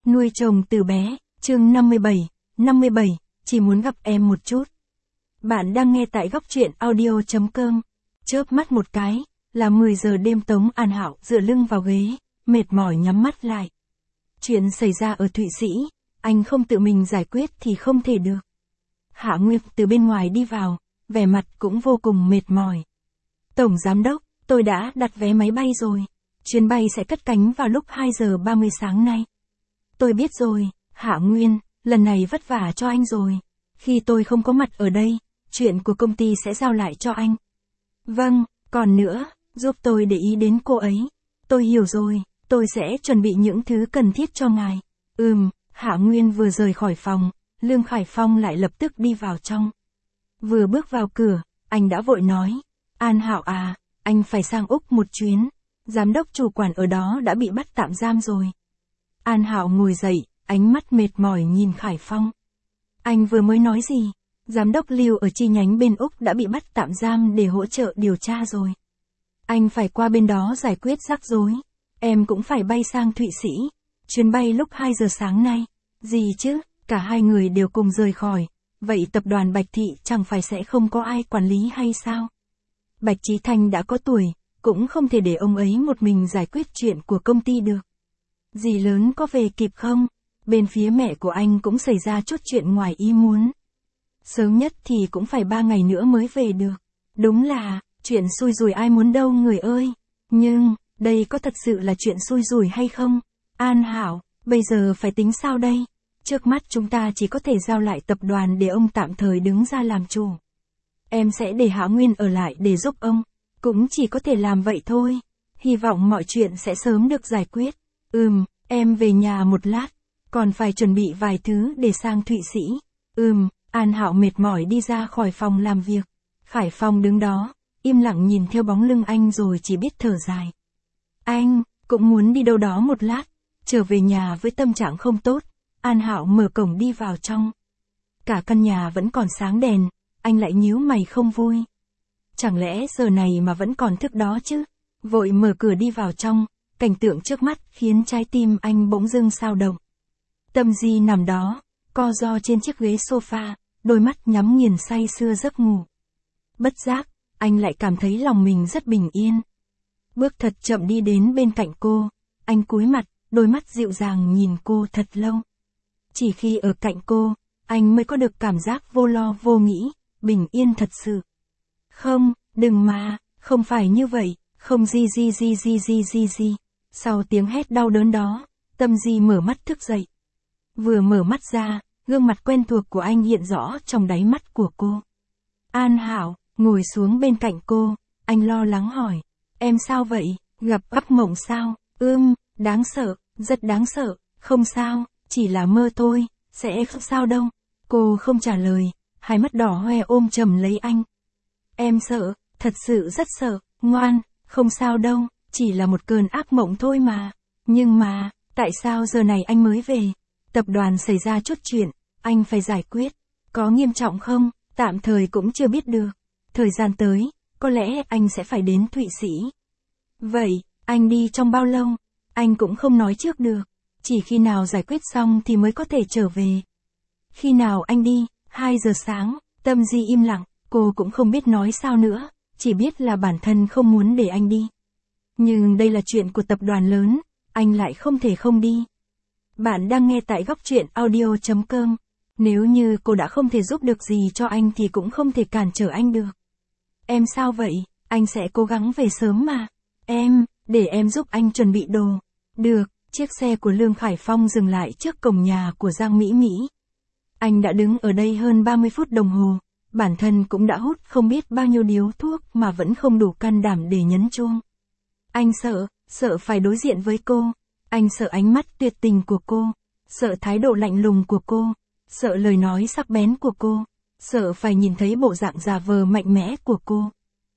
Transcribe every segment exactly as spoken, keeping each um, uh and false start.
Nuôi chồng từ bé, chương năm mươi bảy, năm mươi bảy, chỉ muốn gặp em một chút. Bạn đang nghe tại góc truyện audio chấm com. Chớp mắt một cái, là mười giờ đêm. Tống An Hạo dựa lưng vào ghế, mệt mỏi nhắm mắt lại. Chuyện xảy ra ở Thụy Sĩ, anh không tự mình giải quyết thì không thể được. Hạ Nguyệt từ bên ngoài đi vào, vẻ mặt cũng vô cùng mệt mỏi. Tổng giám đốc, tôi đã đặt vé máy bay rồi. Chuyến bay sẽ cất cánh vào lúc hai giờ ba mươi sáng nay. Tôi biết rồi, Hạ Nguyên, lần này vất vả cho anh rồi. Khi tôi không có mặt ở đây, chuyện của công ty sẽ giao lại cho anh. Vâng, còn nữa, giúp tôi để ý đến cô ấy. Tôi hiểu rồi, tôi sẽ chuẩn bị những thứ cần thiết cho ngài. Ừm, Hạ Nguyên vừa rời khỏi phòng, Lương Khải Phong lại lập tức đi vào trong. Vừa bước vào cửa, anh đã vội nói, An Hạo à, anh phải sang Úc một chuyến. Giám đốc chủ quản ở đó đã bị bắt tạm giam rồi. An Hạo ngồi dậy, ánh mắt mệt mỏi nhìn Khải Phong. Anh vừa mới nói gì? Giám đốc Lưu ở chi nhánh bên Úc đã bị bắt tạm giam để hỗ trợ điều tra rồi. Anh phải qua bên đó giải quyết rắc rối. Em cũng phải bay sang Thụy Sĩ. Chuyến bay lúc hai giờ sáng nay. Gì chứ, cả hai người đều cùng rời khỏi. Vậy tập đoàn Bạch Thị chẳng phải sẽ không có ai quản lý hay sao? Bạch Chí Thanh đã có tuổi, cũng không thể để ông ấy một mình giải quyết chuyện của công ty được. Dì lớn có về kịp không? Bên phía mẹ của anh cũng xảy ra chút chuyện ngoài ý muốn. Sớm nhất thì cũng phải ba ngày nữa mới về được. Đúng là, chuyện xui rủi ai muốn đâu người ơi. Nhưng, đây có thật sự là chuyện xui rủi hay không? An Hạo, bây giờ phải tính sao đây? Trước mắt chúng ta chỉ có thể giao lại tập đoàn để ông tạm thời đứng ra làm chủ. Em sẽ để Hạ Nguyên ở lại để giúp ông. Cũng chỉ có thể làm vậy thôi. Hy vọng mọi chuyện sẽ sớm được giải quyết. Ừm, em về nhà một lát. Còn phải chuẩn bị vài thứ để sang Thụy Sĩ. Ừm, An Hạo mệt mỏi đi ra khỏi phòng làm việc. Khải Phong đứng đó, im lặng nhìn theo bóng lưng anh rồi chỉ biết thở dài. Anh, cũng muốn đi đâu đó một lát. Trở về nhà với tâm trạng không tốt. An Hạo mở cổng đi vào trong. Cả căn nhà vẫn còn sáng đèn, anh lại nhíu mày không vui. Chẳng lẽ giờ này mà vẫn còn thức đó chứ? Vội mở cửa đi vào trong, cảnh tượng trước mắt khiến trái tim anh bỗng dưng xao động. Tâm Di nằm đó, co ro trên chiếc ghế sofa, đôi mắt nhắm nghiền say sưa giấc ngủ. Bất giác, anh lại cảm thấy lòng mình rất bình yên. Bước thật chậm đi đến bên cạnh cô, anh cúi mặt, đôi mắt dịu dàng nhìn cô thật lâu. Chỉ khi ở cạnh cô, anh mới có được cảm giác vô lo vô nghĩ, bình yên thật sự. Không, đừng mà, không phải như vậy, không gì gì gì gì gì gì gì. Sau tiếng hét đau đớn đó, Tâm Di mở mắt thức dậy. Vừa mở mắt ra, gương mặt quen thuộc của anh hiện rõ trong đáy mắt của cô. An Hạo, ngồi xuống bên cạnh cô, anh lo lắng hỏi, em sao vậy, gặp ác mộng sao? Ưm, đáng sợ, rất đáng sợ, không sao, chỉ là mơ thôi, sẽ không sao đâu. Cô không trả lời, hai mắt đỏ hoe ôm chầm lấy anh. Em sợ, thật sự rất sợ, ngoan, không sao đâu, chỉ là một cơn ác mộng thôi mà. Nhưng mà, tại sao giờ này anh mới về? Tập đoàn xảy ra chút chuyện, anh phải giải quyết. Có nghiêm trọng không? Tạm thời cũng chưa biết được. Thời gian tới, có lẽ anh sẽ phải đến Thụy Sĩ. Vậy, anh đi trong bao lâu? Anh cũng không nói trước được. Chỉ khi nào giải quyết xong thì mới có thể trở về. Khi nào anh đi? hai giờ sáng, Tâm Di im lặng, cô cũng không biết nói sao nữa, chỉ biết là bản thân không muốn để anh đi. Nhưng đây là chuyện của tập đoàn lớn, anh lại không thể không đi. Bạn đang nghe tại góc truyện audio chấm com. Nếu như cô đã không thể giúp được gì cho anh thì cũng không thể cản trở anh được. Em sao vậy? Anh sẽ cố gắng về sớm mà. Em, để em giúp anh chuẩn bị đồ. Được, chiếc xe của Lương Khải Phong dừng lại trước cổng nhà của Giang Mỹ Mỹ. Anh đã đứng ở đây hơn ba mươi phút đồng hồ, bản thân cũng đã hút không biết bao nhiêu điếu thuốc mà vẫn không đủ can đảm để nhấn chuông. Anh sợ, sợ phải đối diện với cô. Anh sợ ánh mắt tuyệt tình của cô, sợ thái độ lạnh lùng của cô, sợ lời nói sắc bén của cô, sợ phải nhìn thấy bộ dạng già vờ mạnh mẽ của cô.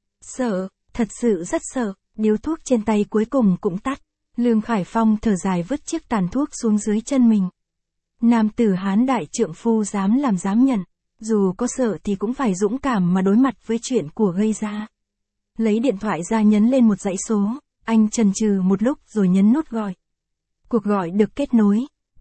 Sợ, thật sự rất sợ, điếu thuốc trên tay cuối cùng cũng tắt. Lương Khải Phong thở dài vứt chiếc tàn thuốc xuống dưới chân mình. Nam tử Hán đại trượng phu dám làm dám nhận, dù có sợ thì cũng phải dũng cảm mà đối mặt với chuyện của gây ra. Lấy điện thoại ra nhấn lên một dãy số, anh chần chừ một lúc rồi nhấn nút gọi. Cuộc gọi được kết nối,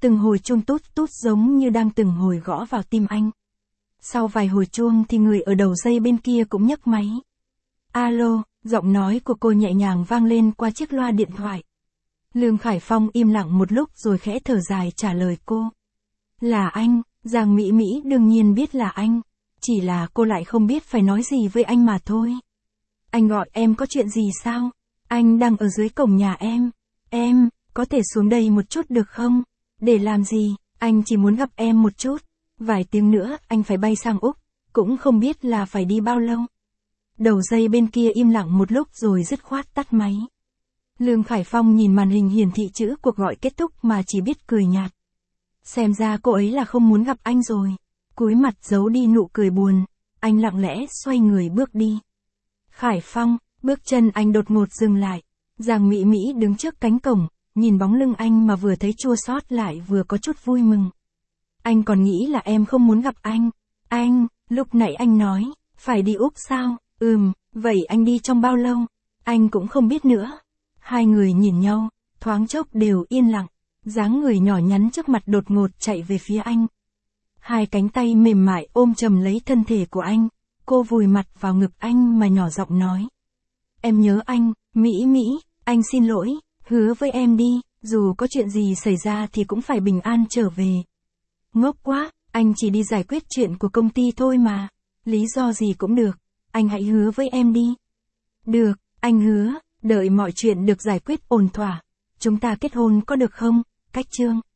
Từng hồi chuông tút tút giống như đang từng hồi gõ vào tim anh. Sau vài hồi chuông thì người ở đầu dây bên kia cũng nhấc máy. Alo, giọng nói của cô nhẹ nhàng vang lên qua chiếc loa điện thoại. Lương Khải Phong im lặng một lúc rồi khẽ thở dài trả lời cô. Là anh, Giang Mỹ Mỹ đương nhiên biết là anh. Chỉ là cô lại không biết phải nói gì với anh mà thôi. Anh gọi em có chuyện gì sao? Anh đang ở dưới cổng nhà em. Em, có thể xuống đây một chút được không? Để làm gì? Anh chỉ muốn gặp em một chút. Vài tiếng nữa anh phải bay sang Úc. Cũng không biết là phải đi bao lâu. Đầu dây bên kia im lặng một lúc rồi dứt khoát tắt máy. Lương Khải Phong nhìn màn hình hiển thị chữ cuộc gọi kết thúc mà chỉ biết cười nhạt. Xem ra cô ấy là không muốn gặp anh rồi. Cúi mặt giấu đi nụ cười buồn. Anh lặng lẽ xoay người bước đi. Khải Phong, bước chân anh đột ngột dừng lại. Giang Mỹ Mỹ đứng trước cánh cổng, nhìn bóng lưng anh mà vừa thấy chua xót lại vừa có chút vui mừng. Anh còn nghĩ là em không muốn gặp anh. Anh, lúc nãy anh nói, phải đi Úc sao? Ừm, vậy anh đi trong bao lâu? Anh cũng không biết nữa. Hai người nhìn nhau, thoáng chốc đều yên lặng. Dáng người nhỏ nhắn trước mặt đột ngột chạy về phía anh. Hai cánh tay mềm mại ôm chầm lấy thân thể của anh. Cô vùi mặt vào ngực anh mà nhỏ giọng nói. Em nhớ anh, Mỹ Mỹ, anh xin lỗi, hứa với em đi, dù có chuyện gì xảy ra thì cũng phải bình an trở về. Ngốc quá, anh chỉ đi giải quyết chuyện của công ty thôi mà. Lý do gì cũng được, anh hãy hứa với em đi. Được, anh hứa, đợi mọi chuyện được giải quyết ổn thỏa. Chúng ta kết hôn có được không? Cách chương.